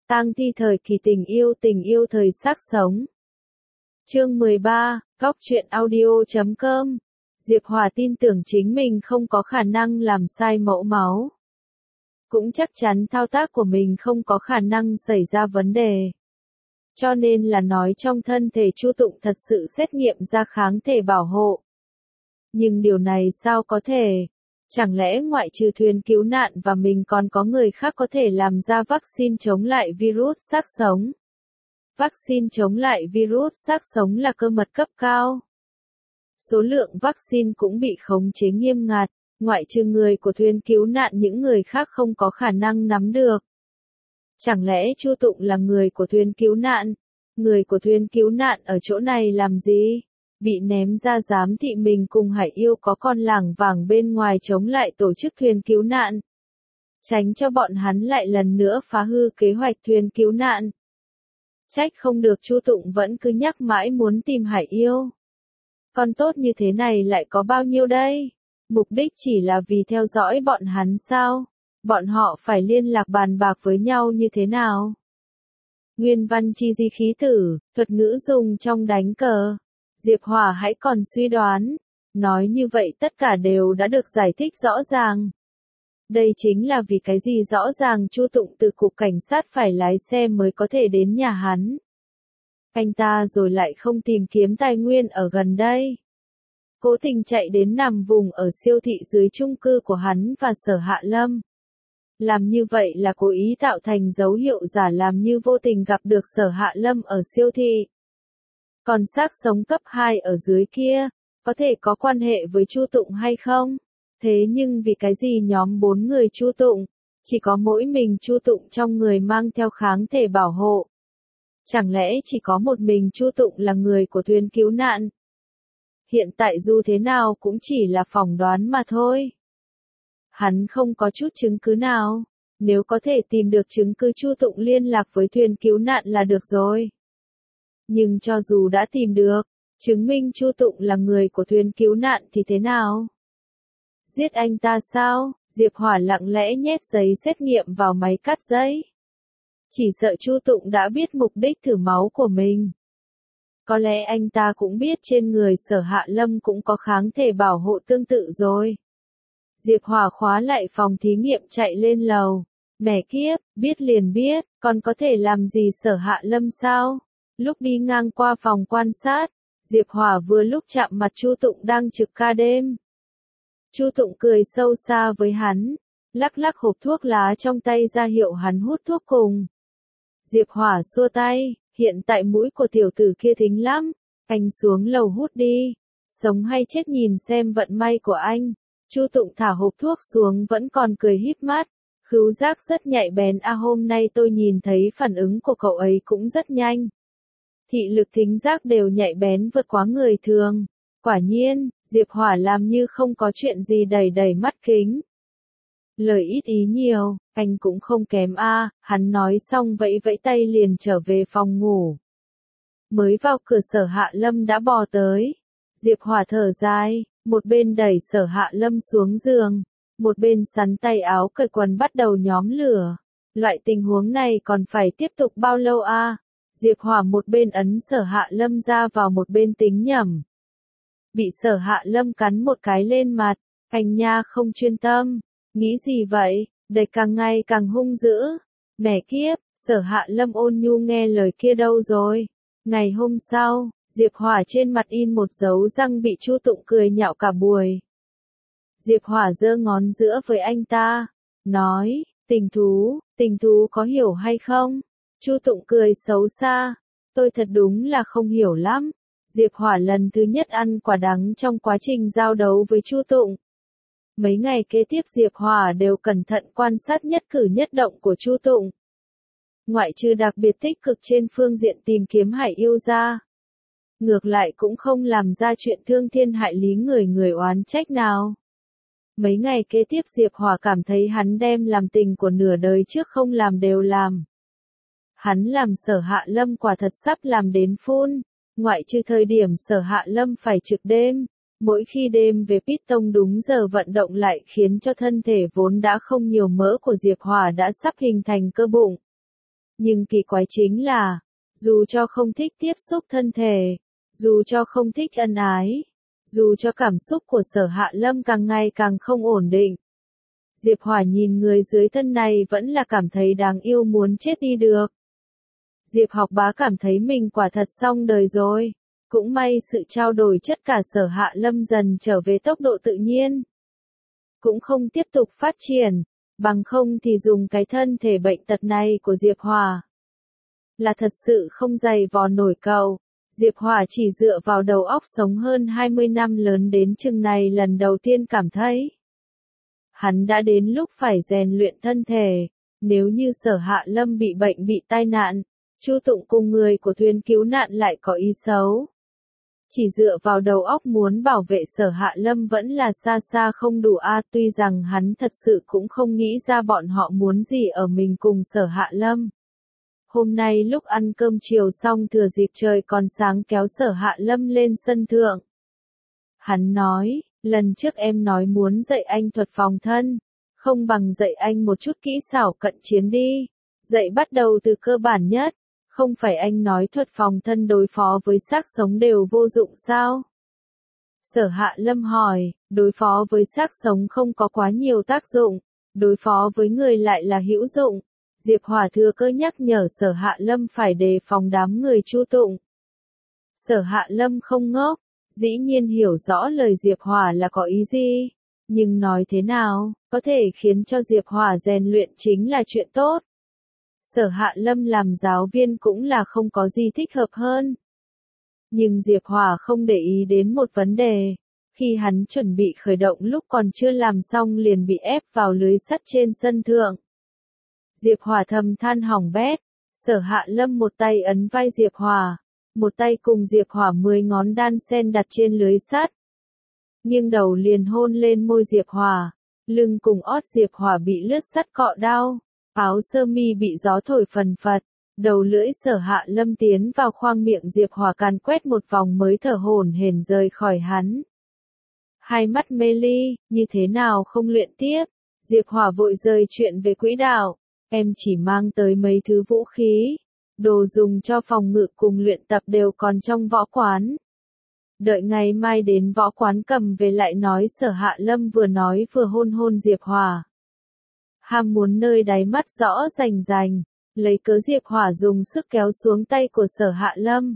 Tang thi thời kỳ tình yêu thời xác sống. Chương 13, Góc truyện audio.com. Diệp Hòa tin tưởng chính mình không có khả năng làm sai mẫu máu. Cũng chắc chắn thao tác của mình không có khả năng xảy ra vấn đề. Cho nên là nói trong thân thể Chu Tụng thật sự xét nghiệm ra kháng thể bảo hộ. Nhưng điều này sao có thể? Chẳng lẽ ngoại trừ thuyền cứu nạn và mình còn có người khác có thể làm ra vaccine chống lại virus xác sống? Vaccine chống lại virus xác sống là cơ mật cấp cao. Số lượng vaccine cũng bị khống chế nghiêm ngặt, ngoại trừ người của thuyền cứu nạn những người khác không có khả năng nắm được. Chẳng lẽ Chu Tụng là người của thuyền cứu nạn? Người của thuyền cứu nạn ở chỗ này làm gì? Bị ném ra giám thị mình cùng Hải Yêu có con lảng vảng bên ngoài chống lại tổ chức thuyền cứu nạn. Tránh cho bọn hắn lại lần nữa phá hư kế hoạch thuyền cứu nạn. Trách không được Chu Tụng vẫn cứ nhắc mãi muốn tìm Hải Yêu. Con tốt như thế này lại có bao nhiêu đây? Mục đích chỉ là vì theo dõi bọn hắn sao? Bọn họ phải liên lạc bàn bạc với nhau như thế nào? Nguyên văn chi di khí tử, thuật ngữ dùng trong đánh cờ. Diệp Hòa hãy còn suy đoán. Nói như vậy tất cả đều đã được giải thích rõ ràng. Đây chính là vì cái gì rõ ràng Chu Tụng từ cục cảnh sát phải lái xe mới có thể đến nhà hắn. Anh ta rồi lại không tìm kiếm tài nguyên ở gần đây. Cố tình chạy đến nằm vùng ở siêu thị dưới chung cư của hắn và Sở Hạ Lâm. Làm như vậy là cố ý tạo thành dấu hiệu giả làm như vô tình gặp được Sở Hạ Lâm ở siêu thị. Còn xác sống cấp 2 ở dưới kia, có thể có quan hệ với Chu Tụng hay không? Thế nhưng vì cái gì nhóm 4 người Chu Tụng, chỉ có mỗi mình Chu Tụng trong người mang theo kháng thể bảo hộ? Chẳng lẽ chỉ có một mình Chu Tụng là người của thuyền cứu nạn? Hiện tại dù thế nào cũng chỉ là phỏng đoán mà thôi. Hắn không có chút chứng cứ nào. Nếu có thể tìm được chứng cứ Chu Tụng liên lạc với thuyền cứu nạn là được rồi. Nhưng cho dù đã tìm được, chứng minh Chu Tụng là người của thuyền cứu nạn thì thế nào? Giết anh ta sao? Diệp Hòa lặng lẽ nhét giấy xét nghiệm vào máy cắt giấy. Chỉ sợ Chu Tụng đã biết mục đích thử máu của mình. Có lẽ anh ta cũng biết trên người Sở Hạ Lâm cũng có kháng thể bảo hộ tương tự rồi. Diệp Hòa khóa lại phòng thí nghiệm chạy lên lầu. Mẹ kiếp, biết liền biết, còn có thể làm gì Sở Hạ Lâm sao? Lúc đi ngang qua phòng quan sát, Diệp Hòa vừa lúc chạm mặt Chu Tụng đang trực ca đêm. Chu Tụng cười sâu xa với hắn, lắc lắc hộp thuốc lá trong tay ra hiệu hắn hút thuốc cùng. Diệp Hòa xua tay, hiện tại mũi của tiểu tử kia thính lắm, anh xuống lầu hút đi, sống hay chết nhìn xem vận may của anh. Chu Tụng thả hộp thuốc xuống vẫn còn cười híp mắt, khứu giác rất nhạy bén hôm nay tôi nhìn thấy phản ứng của cậu ấy cũng rất nhanh. Thị lực thính giác đều nhạy bén vượt quá người thường. Quả nhiên, Diệp Hòa làm như không có chuyện gì đẩy đẩy mắt kính. Lời ít ý nhiều, anh cũng không kém hắn nói xong vẫy vẫy tay liền trở về phòng ngủ. Mới vào cửa Sở Hạ Lâm đã bò tới. Diệp Hòa thở dài, một bên đẩy Sở Hạ Lâm xuống giường, một bên sắn tay áo cởi quần bắt đầu nhóm lửa. Loại tình huống này còn phải tiếp tục bao lâu Diệp Hòa một bên ấn Sở Hạ Lâm ra vào một bên tính nhẩm. Bị Sở Hạ Lâm cắn một cái lên mặt, anh nha không chuyên tâm, nghĩ gì vậy, đầy càng ngày càng hung dữ. Mẹ kiếp, Sở Hạ Lâm ôn nhu nghe lời kia đâu rồi. Ngày hôm sau, Diệp Hòa trên mặt in một dấu răng bị Chu Tụng cười nhạo cả buổi. Diệp Hòa giơ ngón giữa với anh ta, nói, tình thú có hiểu hay không? Chu Tụng cười xấu xa, tôi thật đúng là không hiểu lắm. Diệp Hòa lần thứ nhất ăn quả đắng trong quá trình giao đấu với Chu Tụng. Mấy ngày kế tiếp Diệp Hòa đều cẩn thận quan sát nhất cử nhất động của Chu Tụng. Ngoại trừ đặc biệt tích cực trên phương diện tìm kiếm Hải Yêu ra. Ngược lại cũng không làm ra chuyện thương thiên hại lý người oán trách nào. Mấy ngày kế tiếp Diệp Hòa cảm thấy hắn đem làm tình của nửa đời trước không làm đều làm. Hắn làm Sở Hạ Lâm quả thật sắp làm đến phun. Ngoại trừ thời điểm Sở Hạ Lâm phải trực đêm, mỗi khi đêm về Python đúng giờ vận động lại khiến cho thân thể vốn đã không nhiều mỡ của Diệp Hòa đã sắp hình thành cơ bụng. Nhưng kỳ quái chính là, dù cho không thích tiếp xúc thân thể, dù cho không thích ân ái, dù cho cảm xúc của Sở Hạ Lâm càng ngày càng không ổn định, Diệp Hỏa nhìn người dưới thân này vẫn là cảm thấy đáng yêu muốn chết đi được. Diệp Học Bá cảm thấy mình quả thật xong đời rồi. Cũng may sự trao đổi chất cả Sở Hạ Lâm dần trở về tốc độ tự nhiên. Cũng không tiếp tục phát triển, bằng không thì dùng cái thân thể bệnh tật này của Diệp Hỏa là thật sự không dày vò nổi cậu. Diệp Hỏa chỉ dựa vào đầu óc sống hơn 20 năm lớn đến chừng này lần đầu tiên cảm thấy hắn đã đến lúc phải rèn luyện thân thể. Nếu như Sở Hạ Lâm bị bệnh bị tai nạn, Chu Tụng cùng người của thuyền cứu nạn lại có ý xấu. Chỉ dựa vào đầu óc muốn bảo vệ Sở Hạ Lâm vẫn là xa xa không đủ tuy rằng hắn thật sự cũng không nghĩ ra bọn họ muốn gì ở mình cùng Sở Hạ Lâm. Hôm nay lúc ăn cơm chiều xong thừa dịp trời còn sáng kéo Sở Hạ Lâm lên sân thượng. Hắn nói, lần trước em nói muốn dạy anh thuật phòng thân, không bằng dạy anh một chút kỹ xảo cận chiến đi, dạy bắt đầu từ cơ bản nhất. Không phải anh nói thuật phòng thân đối phó với xác sống đều vô dụng sao? Sở Hạ Lâm hỏi, đối phó với xác sống không có quá nhiều tác dụng, đối phó với người lại là hữu dụng. Diệp Hỏa thừa cơ nhắc nhở Sở Hạ Lâm phải đề phòng đám người Chu Tụng. Sở Hạ Lâm không ngốc, dĩ nhiên hiểu rõ lời Diệp Hỏa là có ý gì. Nhưng nói thế nào, có thể khiến cho Diệp Hỏa rèn luyện chính là chuyện tốt. Sở Hạ Lâm làm giáo viên cũng là không có gì thích hợp hơn. Nhưng Diệp Hỏa không để ý đến một vấn đề. Khi hắn chuẩn bị khởi động lúc còn chưa làm xong liền bị ép vào lưới sắt trên sân thượng. Diệp Hỏa thầm than hỏng bét. Sở Hạ Lâm một tay ấn vai Diệp Hỏa, một tay cùng Diệp Hỏa 10 ngón đan sen đặt trên lưới sắt. Nghiêng đầu liền hôn lên môi Diệp Hỏa, lưng cùng ót Diệp Hỏa bị lướt sắt cọ đau. Áo sơ mi bị gió thổi phần phật, đầu lưỡi Sở Hạ Lâm tiến vào khoang miệng Diệp Hỏa càn quét một vòng mới thở hổn hển rời khỏi hắn. Hai mắt mê ly, như thế nào không luyện tiếp? Diệp Hỏa vội rời chuyện về quỹ đạo, em chỉ mang tới mấy thứ vũ khí, đồ dùng cho phòng ngự cùng luyện tập đều còn trong võ quán. Đợi ngày mai đến võ quán cầm về lại nói. Sở Hạ Lâm vừa nói vừa hôn hôn Diệp Hỏa. Ham muốn nơi đáy mắt rõ rành rành, lấy cớ Diệp Hỏa dùng sức kéo xuống tay của Sở Hạ Lâm.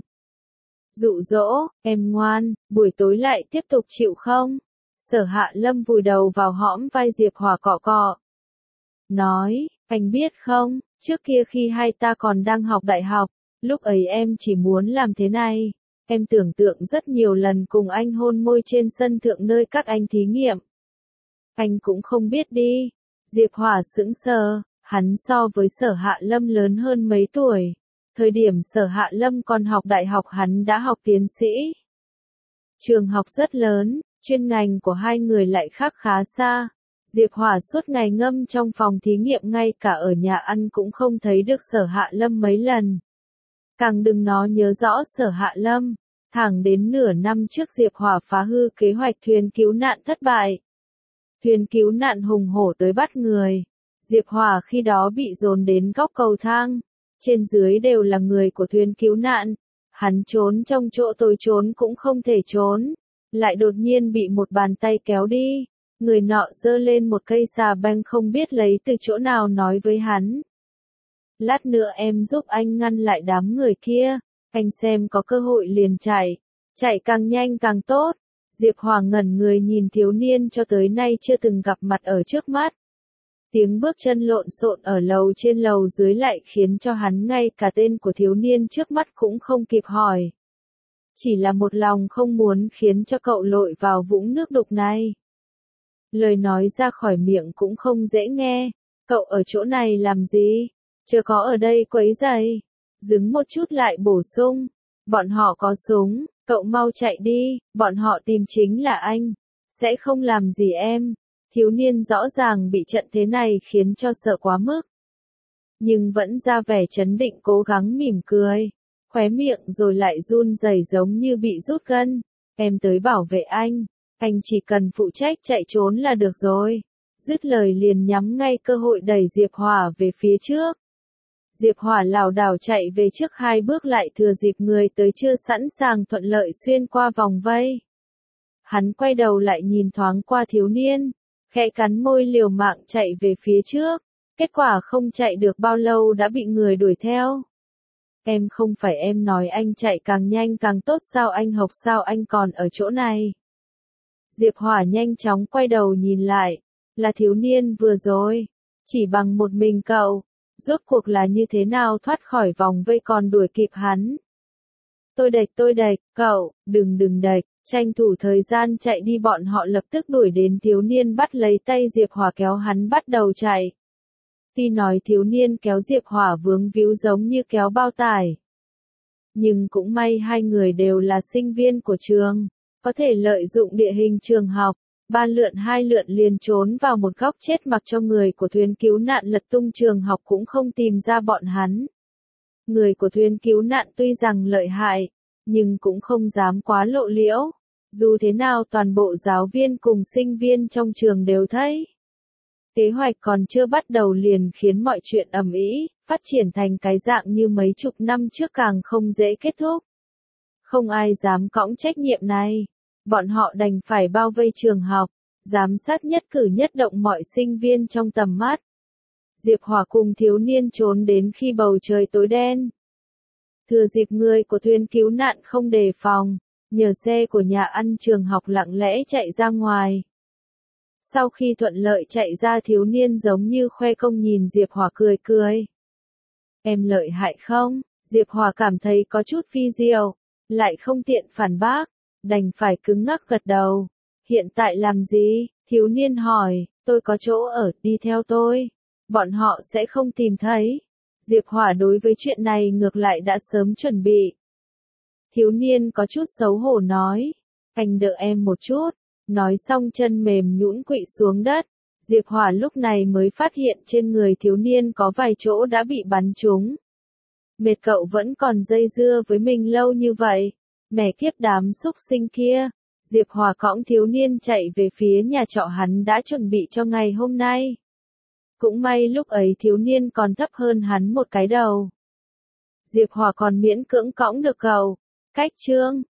Dụ dỗ, em ngoan, buổi tối lại tiếp tục chịu không? Sở Hạ Lâm vùi đầu vào hõm vai Diệp Hỏa cọ cọ. Nói, anh biết không, trước kia khi hai ta còn đang học đại học, lúc ấy em chỉ muốn làm thế này. Em tưởng tượng rất nhiều lần cùng anh hôn môi trên sân thượng nơi các anh thí nghiệm. Anh cũng không biết đi. Diệp Hỏa sững sờ, hắn so với Sở Hạ Lâm lớn hơn mấy tuổi. Thời điểm Sở Hạ Lâm còn học đại học hắn đã học tiến sĩ. Trường học rất lớn, chuyên ngành của hai người lại khác khá xa. Diệp Hỏa suốt ngày ngâm trong phòng thí nghiệm ngay cả ở nhà ăn cũng không thấy được Sở Hạ Lâm mấy lần. Càng đừng nói nhớ rõ Sở Hạ Lâm. Thẳng đến nửa năm trước Diệp Hỏa phá hư kế hoạch thuyền cứu nạn thất bại. Thuyền cứu nạn hùng hổ tới bắt người. Diệp Hỏa khi đó bị dồn đến góc cầu thang. Trên dưới đều là người của thuyền cứu nạn. Hắn trốn trong chỗ tối trốn cũng không thể trốn. Lại đột nhiên bị một bàn tay kéo đi. Người nọ giơ lên một cây xà beng không biết lấy từ chỗ nào nói với hắn. Lát nữa em giúp anh ngăn lại đám người kia. Anh xem có cơ hội liền chạy. Chạy càng nhanh càng tốt. Diệp Hỏa ngẩn người nhìn thiếu niên cho tới nay chưa từng gặp mặt ở trước mắt. Tiếng bước chân lộn xộn ở lầu trên lầu dưới lại khiến cho hắn ngay cả tên của thiếu niên trước mắt cũng không kịp hỏi. Chỉ là một lòng không muốn khiến cho cậu lội vào vũng nước đục này. Lời nói ra khỏi miệng cũng không dễ nghe. Cậu ở chỗ này làm gì? Chưa có ở đây quấy rầy. Dừng một chút lại bổ sung. Bọn họ có súng, cậu mau chạy đi, bọn họ tìm chính là anh. Sẽ không làm gì em. Thiếu niên rõ ràng bị trận thế này khiến cho sợ quá mức. Nhưng vẫn ra vẻ trấn định cố gắng mỉm cười. Khóe miệng rồi lại run rẩy giống như bị rút gân. Em tới bảo vệ anh chỉ cần phụ trách chạy trốn là được rồi. Dứt lời liền nhắm ngay cơ hội đẩy Diệp Hỏa về phía trước. Diệp Hỏa lảo đảo chạy về trước 2 bước lại thừa dịp người tới chưa sẵn sàng thuận lợi xuyên qua vòng vây. Hắn quay đầu lại nhìn thoáng qua thiếu niên, khẽ cắn môi liều mạng chạy về phía trước, kết quả không chạy được bao lâu đã bị người đuổi theo. Em không phải em nói anh chạy càng nhanh càng tốt sao, anh học sao anh còn ở chỗ này. Diệp Hỏa nhanh chóng quay đầu nhìn lại, là thiếu niên vừa rồi, chỉ bằng một mình cậu, rốt cuộc là như thế nào thoát khỏi vòng vây còn đuổi kịp hắn. Tôi đẩy, cậu, đừng đẩy, tranh thủ thời gian chạy đi, bọn họ lập tức đuổi đến, thiếu niên bắt lấy tay Diệp Hỏa kéo hắn bắt đầu chạy. Tuy nói thiếu niên kéo Diệp Hỏa vướng víu giống như kéo bao tải. Nhưng cũng may hai người đều là sinh viên của trường, có thể lợi dụng địa hình trường học, 3 lượn 2 lượn liền trốn vào một góc chết mặc cho người của thuyền cứu nạn lật tung trường học cũng không tìm ra bọn hắn. Người của thuyền cứu nạn tuy rằng lợi hại, nhưng cũng không dám quá lộ liễu, dù thế nào toàn bộ giáo viên cùng sinh viên trong trường đều thấy. Kế hoạch còn chưa bắt đầu liền khiến mọi chuyện ầm ĩ, phát triển thành cái dạng như mấy chục năm trước càng không dễ kết thúc. Không ai dám cõng trách nhiệm này, bọn họ đành phải bao vây trường học, giám sát nhất cử nhất động mọi sinh viên trong tầm mắt. Diệp Hỏa cùng thiếu niên trốn đến khi bầu trời tối đen. Thừa dịp người của thuyền cứu nạn không đề phòng, nhờ xe của nhà ăn trường học lặng lẽ chạy ra ngoài. Sau khi thuận lợi chạy ra, thiếu niên giống như khoe công nhìn Diệp Hỏa cười cười. Em lợi hại không? Diệp Hỏa cảm thấy có chút phi diệu, lại không tiện phản bác, đành phải cứng ngắc gật đầu. Hiện tại làm gì? Thiếu niên hỏi, tôi có chỗ ở, đi theo tôi. Bọn họ sẽ không tìm thấy. Diệp Hỏa đối với chuyện này ngược lại đã sớm chuẩn bị. Thiếu niên có chút xấu hổ nói, anh đợi em một chút. Nói xong chân mềm nhũn quỵ xuống đất. Diệp Hỏa lúc này mới phát hiện trên người thiếu niên có vài chỗ đã bị bắn trúng. Mệt cậu vẫn còn dây dưa với mình lâu như vậy. Mẹ kiếp đám xúc sinh kia. Diệp Hỏa cõng thiếu niên chạy về phía nhà trọ hắn đã chuẩn bị cho ngày hôm nay. Cũng may lúc ấy thiếu niên còn thấp hơn hắn một cái đầu. Diệp Hỏa còn miễn cưỡng cõng được cậu. Cách chương